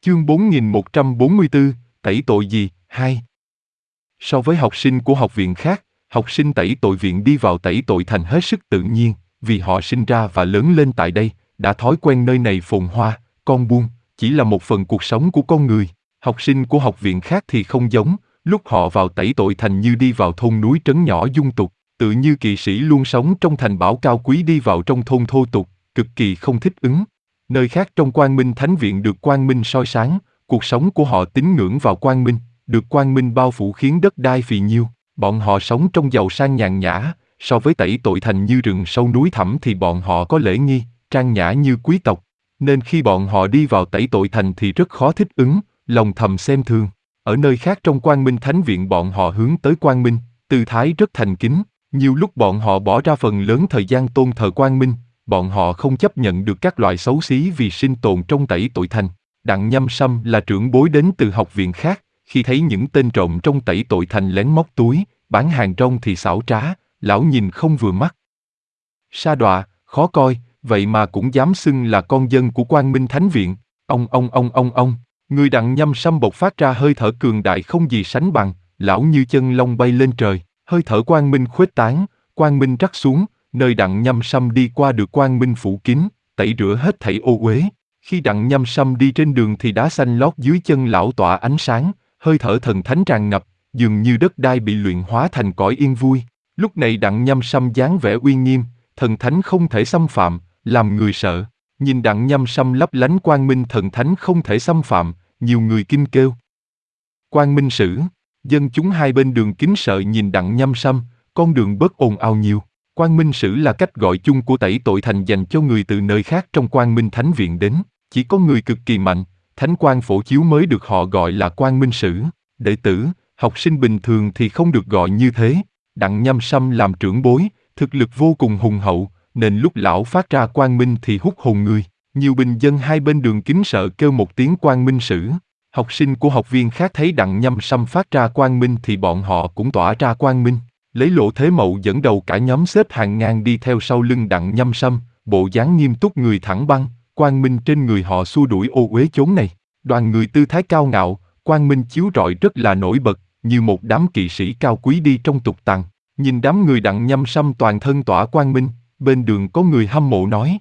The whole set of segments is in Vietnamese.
Chương 4144, tẩy tội gì? 2. So với học sinh của học viện khác, học sinh tẩy tội viện đi vào tẩy tội thành hết sức tự nhiên, vì họ sinh ra và lớn lên tại đây, đã thói quen nơi này phồn hoa, con buôn, chỉ là một phần cuộc sống của con người. Học sinh của học viện khác thì không giống, lúc họ vào tẩy tội thành như đi vào thôn núi trấn nhỏ dung tục, tự như kỵ sĩ luôn sống trong thành bảo cao quý đi vào trong thôn thô tục, cực kỳ không thích ứng. Nơi khác trong Quang Minh Thánh Viện được Quang Minh soi sáng, cuộc sống của họ tín ngưỡng vào Quang Minh, được Quang Minh bao phủ khiến đất đai phì nhiêu, bọn họ sống trong giàu sang nhàn nhã, so với tẩy tội thành như rừng sâu núi thẳm thì bọn họ có lễ nghi, trang nhã như quý tộc, nên khi bọn họ đi vào tẩy tội thành thì rất khó thích ứng, lòng thầm xem thường. Ở nơi khác trong Quang Minh Thánh Viện bọn họ hướng tới Quang Minh, tư thái rất thành kính, nhiều lúc bọn họ bỏ ra phần lớn thời gian tôn thờ Quang Minh, bọn họ không chấp nhận được các loại xấu xí vì sinh tồn trong tẩy tội thành. Đặng Nhâm Sâm là trưởng bối đến từ học viện khác, khi thấy những tên trộm trong tẩy tội thành lén móc túi, bán hàng rong thì xảo trá, lão nhìn không vừa mắt. Sa đọa, khó coi, vậy mà cũng dám xưng là con dân của Quang Minh Thánh Viện. Ông, người Đặng Nhâm Sâm bộc phát ra hơi thở cường đại không gì sánh bằng, lão như chân long bay lên trời, hơi thở Quang Minh khuếch tán, Quang Minh rắc xuống, nơi Đặng Nhâm Sâm đi qua được Quang Minh phủ kín, tẩy rửa hết thảy ô uế. Khi Đặng Nhâm Sâm đi trên đường thì đá xanh lót dưới chân lão tỏa ánh sáng, hơi thở thần thánh tràn ngập, dường như đất đai bị luyện hóa thành cõi yên vui. Lúc này Đặng Nhâm Sâm dáng vẻ uy nghiêm, thần thánh không thể xâm phạm, làm người sợ. Nhìn Đặng Nhâm Sâm lấp lánh quang minh thần thánh không thể xâm phạm, nhiều người kinh kêu. Quang Minh Sử, dân chúng hai bên đường kính sợ nhìn Đặng Nhâm Sâm, con đường bớt ồn ào nhiều. Quang Minh Sử là cách gọi chung của tẩy tội thành dành cho người từ nơi khác trong Quang Minh Thánh Viện đến. Chỉ có người cực kỳ mạnh, thánh quang phổ chiếu mới được họ gọi là Quang Minh Sử. Đệ tử, học sinh bình thường thì không được gọi như thế. Đặng Nhâm Sâm làm trưởng bối, thực lực vô cùng hùng hậu, nên lúc lão phát ra quang minh thì hút hồn người. Nhiều bình dân hai bên đường kính sợ kêu một tiếng Quang Minh Sử. Học sinh của học viên khác thấy Đặng Nhâm Sâm phát ra quang minh thì bọn họ cũng tỏa ra quang minh. Lấy Lộ Thế Mậu dẫn đầu cả nhóm xếp hàng ngang đi theo sau lưng Đặng Nhâm Sâm, bộ dáng nghiêm túc người thẳng băng, quang minh trên người họ xua đuổi ô uế chốn này. Đoàn người tư thái cao ngạo, quang minh chiếu rọi rất là nổi bật, như một đám kỵ sĩ cao quý đi trong tục tằng. Nhìn đám người Đặng Nhâm Sâm toàn thân tỏa quang minh, bên đường có người hâm mộ nói: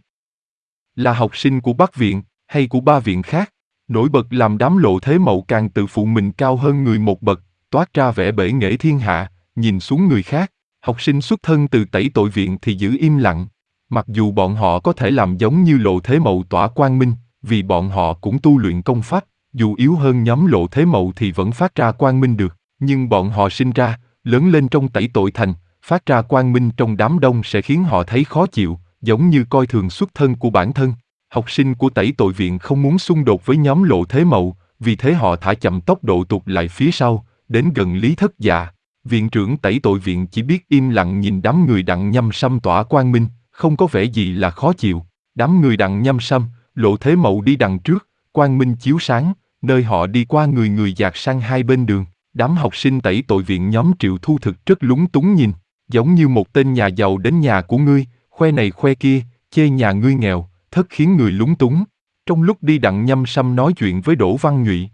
là học sinh của Bắc Viện, hay của ba viện khác? Nổi bật làm đám Lộ Thế Mậu càng tự phụ mình cao hơn người một bậc, toát ra vẻ bể nghệ thiên hạ, nhìn xuống người khác. Học sinh xuất thân từ tẩy tội viện thì giữ im lặng. Mặc dù bọn họ có thể làm giống như Lộ Thế Mậu tỏa quang minh, vì bọn họ cũng tu luyện công pháp, dù yếu hơn nhóm Lộ Thế Mậu thì vẫn phát ra quang minh được, nhưng bọn họ sinh ra, lớn lên trong tẩy tội thành, phát ra quang minh trong đám đông sẽ khiến họ thấy khó chịu, giống như coi thường xuất thân của bản thân. Học sinh của tẩy tội viện không muốn xung đột với nhóm Lộ Thế Mậu, vì thế họ thả chậm tốc độ tụt lại phía sau, đến gần Lý Thất Dạ. Viện trưởng tẩy tội viện chỉ biết im lặng nhìn đám người Đặng Nhâm Sâm tỏa quang minh, không có vẻ gì là khó chịu. Đám người Đặng Nhâm Sâm, Lộ Thế Mậu đi đằng trước, quang minh chiếu sáng, nơi họ đi qua người người dạt sang hai bên đường. Đám học sinh tẩy tội viện nhóm Triệu Thu Thực rất lúng túng nhìn, giống như một tên nhà giàu đến nhà của ngươi, khoe này khoe kia, chê nhà ngươi nghèo, thất khiến người lúng túng. Trong lúc đi Đặng Nhâm Sâm nói chuyện với Đỗ Văn Nhụy.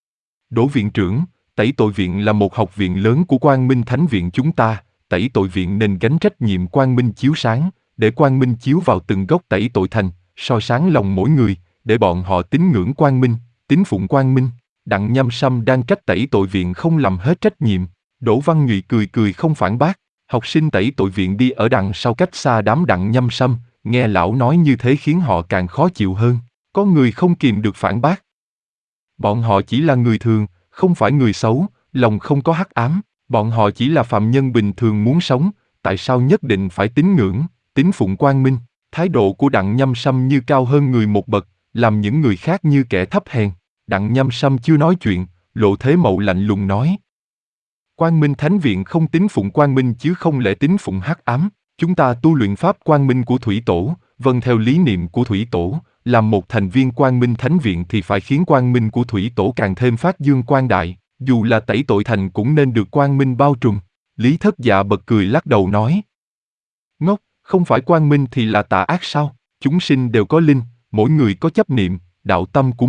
Đỗ viện trưởng, tẩy tội viện là một học viện lớn của Quang Minh Thánh Viện chúng ta, tẩy tội viện nên gánh trách nhiệm quang minh chiếu sáng, để quang minh chiếu vào từng gốc tẩy tội thành, soi sáng lòng mỗi người, để bọn họ tín ngưỡng quang minh, tín phụng quang minh. Đặng Nhâm Sâm đang trách tẩy tội viện không làm hết trách nhiệm. Đỗ Văn Nhụy cười cười không phản bác. Học sinh tẩy tội viện đi ở đằng sau cách xa đám Đặng Nhâm Sâm, nghe lão nói như thế khiến họ càng khó chịu hơn. Có người không kìm được phản bác. Bọn họ chỉ là người thường, không phải người xấu, lòng không có hắc ám. Bọn họ chỉ là phạm nhân bình thường muốn sống, tại sao nhất định phải tín ngưỡng, tín phụng quang minh? Thái độ của Đặng Nhâm Sâm như cao hơn người một bậc, làm những người khác như kẻ thấp hèn. Đặng Nhâm Sâm chưa nói chuyện, Lộ Thế Mậu lạnh lùng nói: Quang Minh Thánh Viện không tín phụng quang minh chứ không lẽ tín phụng hắc ám. Chúng ta tu luyện pháp quang minh của Thủy Tổ, vâng theo lý niệm của Thủy Tổ, làm một thành viên Quang Minh Thánh Viện thì phải khiến quang minh của Thủy Tổ càng thêm phát dương quang đại, dù là tẩy tội thành cũng nên được quang minh bao trùm. Lý Thất Dạ bật cười lắc đầu nói: Ngốc, không phải quang minh thì là tà ác sao? Chúng sinh đều có linh, mỗi người có chấp niệm, đạo tâm của mình.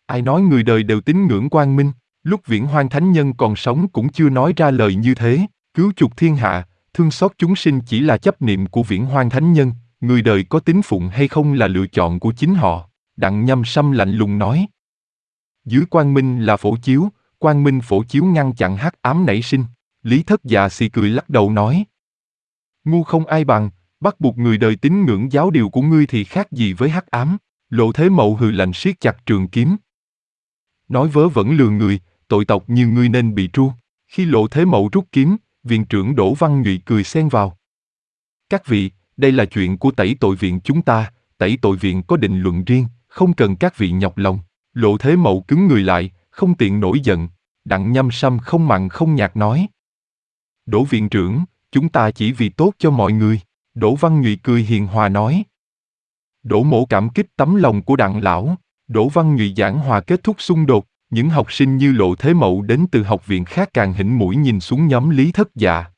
Ai nói người đời đều tín ngưỡng Quang Minh? Lúc Viễn Hoang Thánh Nhân còn sống cũng chưa nói ra lời như thế. Cứu chuộc thiên hạ, thương xót chúng sinh chỉ là chấp niệm của Viễn Hoang Thánh Nhân, người đời có tín phụng hay không là lựa chọn của chính họ. Đặng Nhâm Sâm lạnh lùng nói. Dưới Quang Minh là phổ chiếu, Quang Minh phổ chiếu ngăn chặn hắc ám nảy sinh. Lý Thất Dạ xì cười lắc đầu nói. Ngu không ai bằng, bắt buộc người đời tín ngưỡng giáo điều của ngươi thì khác gì với hắc ám. Lộ Thế Mậu hừ lạnh siết chặt trường kiếm. Nói vớ vẩn lừa người, tội tộc như ngươi nên bị tru. Khi Lộ Thế Mậu rút kiếm, viện trưởng Đỗ Văn Nhụy cười xen vào. Các vị, đây là chuyện của tẩy tội viện chúng ta, tẩy tội viện có định luận riêng, không cần các vị nhọc lòng. Lộ Thế Mậu cứng người lại, không tiện nổi giận. Đặng Nhâm Sâm không mặn không nhạt nói. Đỗ viện trưởng, chúng ta chỉ vì tốt cho mọi người. Đỗ Văn Nhụy cười hiền hòa nói. Đỗ mỗ cảm kích tấm lòng của Đặng lão. Đỗ Văn Nhụy giảng hòa kết thúc xung đột. Những học sinh như Lộ Thế Mậu đến từ học viện khác càng hỉnh mũi nhìn xuống nhóm Lý Thất Dạ.